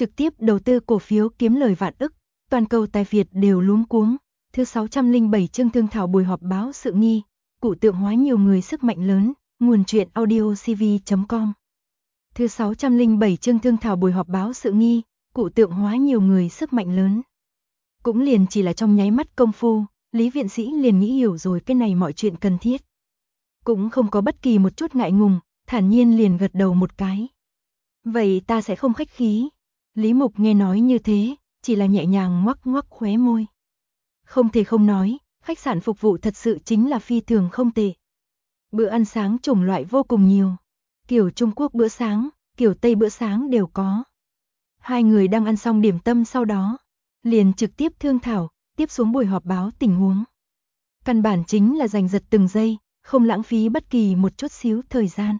trực tiếp đầu tư cổ phiếu kiếm lời vạn ức, toàn cầu tài Việt đều luống cuống. Thứ 607 chương thương thảo buổi họp báo sự nghi, cụ tượng hóa nhiều người sức mạnh lớn, nguồn truyện audiocv.com. Thứ 607 chương thương thảo buổi họp báo sự nghi, cụ tượng hóa nhiều người sức mạnh lớn. Cũng liền chỉ là trong nháy mắt công phu, Lý viện sĩ liền nghĩ hiểu rồi cái này mọi chuyện cần thiết. Cũng không có bất kỳ một chút ngại ngùng, thản nhiên liền gật đầu một cái. Vậy ta sẽ không khách khí. Lý Mục nghe nói như thế, chỉ là nhẹ nhàng ngoắc ngoắc khóe môi. Không thể không nói, khách sạn phục vụ thật sự chính là phi thường không tệ. Bữa ăn sáng chủng loại vô cùng nhiều. Kiểu Trung Quốc bữa sáng, kiểu Tây bữa sáng đều có. Hai người đang ăn xong điểm tâm sau đó, liền trực tiếp thương thảo, tiếp xuống buổi họp báo tình huống. Căn bản chính là giành giật từng giây, không lãng phí bất kỳ một chút xíu thời gian.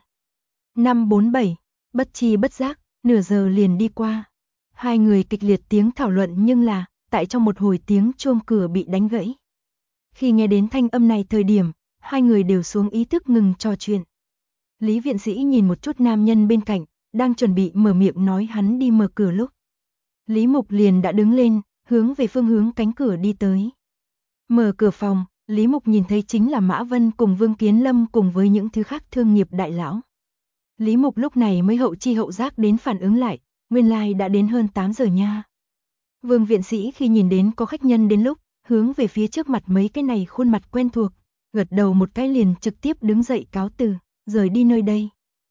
547, bất chi bất giác, nửa giờ liền đi qua. Hai người kịch liệt tiếng thảo luận nhưng là, tại trong một hồi tiếng chuông cửa bị đánh gãy. Khi nghe đến thanh âm này thời điểm, hai người đều xuống ý thức ngừng trò chuyện. Lý viện sĩ nhìn một chút nam nhân bên cạnh, đang chuẩn bị mở miệng nói hắn đi mở cửa lúc. Lý Mục liền đã đứng lên, hướng về phương hướng cánh cửa đi tới. Mở cửa phòng, Lý Mục nhìn thấy chính là Mã Vân cùng Vương Kiến Lâm cùng với những thứ khác thương nghiệp đại lão. Lý Mục lúc này mới hậu chi hậu giác đến phản ứng lại, nguyên lai đã đến hơn 8 giờ nha. Vương viện sĩ khi nhìn đến có khách nhân đến lúc, hướng về phía trước mặt mấy cái này khuôn mặt quen thuộc, gật đầu một cái liền trực tiếp đứng dậy cáo từ, rời đi nơi đây.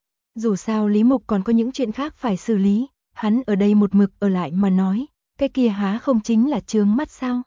Dù sao Lý Mục còn có những chuyện khác phải xử lý, hắn ở đây một mực ở lại mà nói, cái kia há không chính là chướng mắt sao?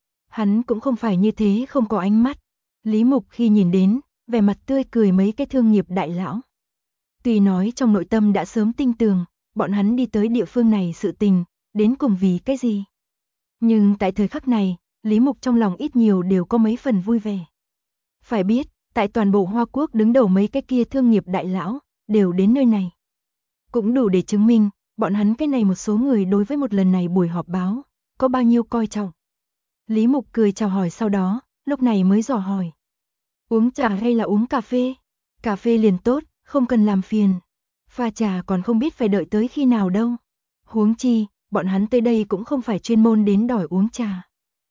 Hắn cũng không phải như thế không có ánh mắt. Lý Mục khi nhìn đến, vẻ mặt tươi cười mấy cái thương nghiệp đại lão. Tuy nói trong nội tâm đã sớm tin tưởng, bọn hắn đi tới địa phương này sự tình, đến cùng vì cái gì. Nhưng tại thời khắc này, Lý Mục trong lòng ít nhiều đều có mấy phần vui vẻ. Phải biết, tại toàn bộ Hoa Quốc đứng đầu mấy cái kia thương nghiệp đại lão, đều đến nơi này. Cũng đủ để chứng minh, bọn hắn cái này một số người đối với một lần này buổi họp báo, có bao nhiêu coi trọng. Lý Mục cười chào hỏi sau đó, lúc này mới dò hỏi. Uống trà hay là uống cà phê? Cà phê liền tốt, không cần làm phiền. Pha trà còn không biết phải đợi tới khi nào đâu. Huống chi, bọn hắn tới đây cũng không phải chuyên môn đến đòi uống trà.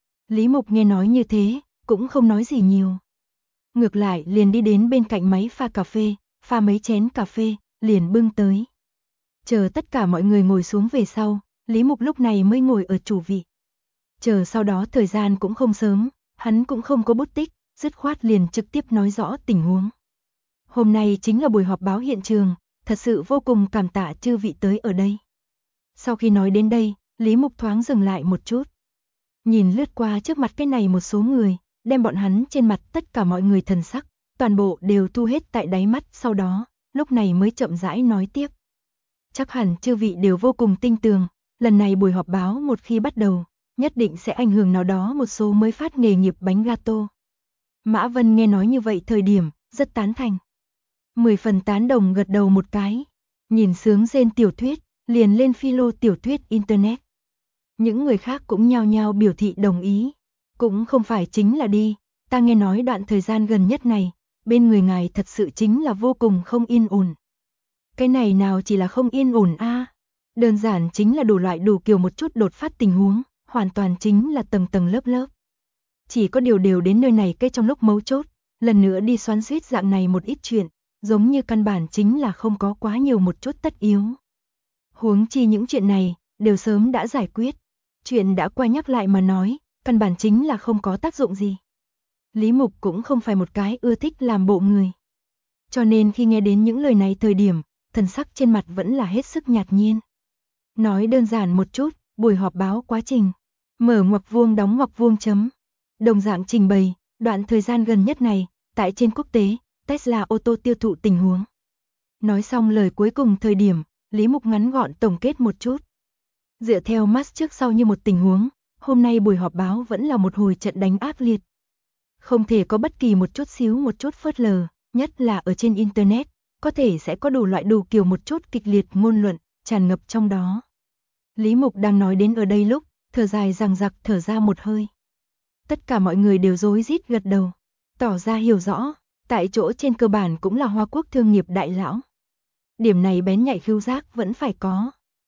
Lý Mục nghe nói như thế, cũng không nói gì nhiều. Ngược lại liền đi đến bên cạnh máy pha cà phê, pha mấy chén cà phê, liền bưng tới. Chờ tất cả mọi người ngồi xuống về sau, Lý Mục lúc này mới ngồi ở chủ vị. Chờ sau đó thời gian cũng không sớm, hắn cũng không có bút tích, dứt khoát liền trực tiếp nói rõ tình huống. Hôm nay chính là buổi họp báo hiện trường, thật sự vô cùng cảm tạ chư vị tới ở đây. Sau khi nói đến đây, Lý Mục thoáng dừng lại một chút. Nhìn lướt qua trước mặt cái này một số người, đem bọn hắn trên mặt tất cả mọi người thần sắc, toàn bộ đều thu hết tại đáy mắt, sau đó, lúc này mới chậm rãi nói tiếp. Chắc hẳn chư vị đều vô cùng tin tưởng, lần này buổi họp báo một khi bắt đầu, nhất định sẽ ảnh hưởng nào đó một số mới phát nghề nghiệp bánh gato. Mã Vân nghe nói như vậy thời điểm, rất tán thành. 10 phần tán đồng gật đầu một cái, nhìn sướng rên tiểu thuyết, liền lên philo tiểu thuyết internet. Những người khác cũng nhao nhao biểu thị đồng ý. Cũng không phải chính là đi, ta nghe nói đoạn thời gian gần nhất này, bên người ngài thật sự chính là vô cùng không yên ổn. Cái này nào chỉ là không yên ổn a, đơn giản chính là đủ loại đủ kiểu một chút đột phát tình huống, hoàn toàn chính là tầng tầng lớp lớp. Chỉ có điều đều đến nơi này cái trong lúc mấu chốt, lần nữa đi xoắn xuýt dạng này một ít chuyện, giống như căn bản chính là không có quá nhiều một chút tất yếu. Huống chi những chuyện này, đều sớm đã giải quyết. Chuyện đã qua nhắc lại mà nói, căn bản chính là không có tác dụng gì. Lý Mục cũng không phải một cái ưa thích làm bộ người. Cho nên khi nghe đến những lời này thời điểm, thần sắc trên mặt vẫn là hết sức nhạt nhiên. Nói đơn giản một chút, buổi họp báo quá trình. Mở ngoặc vuông đóng ngoặc vuông chấm. Đồng dạng trình bày, đoạn thời gian gần nhất này, tại trên quốc tế, Tesla ô tô tiêu thụ tình huống. Nói xong lời cuối cùng thời điểm, Lý Mục ngắn gọn tổng kết một chút. Dựa theo Musk trước sau như một tình huống, hôm nay buổi họp báo vẫn là một hồi trận đánh ác liệt. Không thể có bất kỳ một chút phớt lờ, nhất là ở trên Internet, có thể sẽ có đủ loại đủ kiểu một chút kịch liệt ngôn luận, tràn ngập trong đó. Lý Mục đang nói đến ở đây lúc, thở dài dằng dặc thở ra một hơi. Tất cả mọi người đều rối rít gật đầu, tỏ ra hiểu rõ, tại chỗ trên cơ bản cũng là Hoa Quốc thương nghiệp đại lão. Điểm này bén nhạy khứu giác vẫn phải có.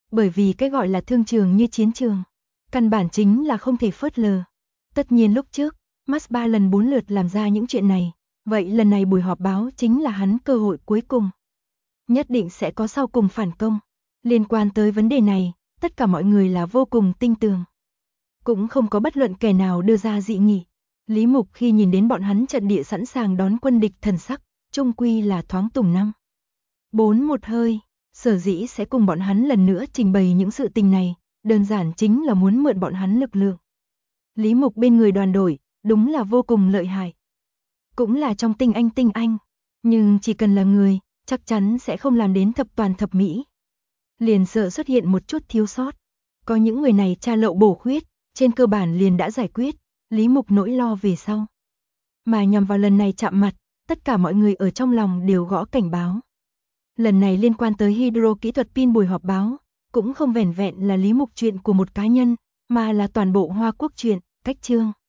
Bởi vì cái gọi là thương trường như chiến trường, căn bản chính là không thể phớt lờ. Tất nhiên lúc trước, Max 3 lần 4 lượt làm ra những chuyện này, vậy lần này buổi họp báo chính là hắn cơ hội cuối cùng. Nhất định sẽ có sau cùng phản công. Liên quan tới vấn đề này, tất cả mọi người là vô cùng tinh tường. Cũng không có bất luận kẻ nào đưa ra dị nghị. Lý Mục khi nhìn đến bọn hắn trận địa sẵn sàng đón quân địch, thần sắc chung quy là thoáng tùng năm 4 một hơi. Sở dĩ sẽ cùng bọn hắn lần nữa trình bày những sự tình này, đơn giản chính là muốn mượn bọn hắn lực lượng. Lý Mục bên người đoàn đội, đúng là vô cùng lợi hại. Cũng là trong tinh anh, nhưng chỉ cần là người, chắc chắn sẽ không làm đến thập toàn thập mỹ. Liền sợ xuất hiện một chút thiếu sót. Có những người này tra lậu bổ khuyết, trên cơ bản liền đã giải quyết, Lý Mục nỗi lo về sau. Mà nhằm vào lần này chạm mặt, tất cả mọi người ở trong lòng đều gõ cảnh báo. Lần này liên quan tới hydro kỹ thuật pin buổi họp báo, cũng không vẻn vẹn là Lý Mục chuyện của một cá nhân, mà là toàn bộ Hoa Quốc chuyện, cách chương.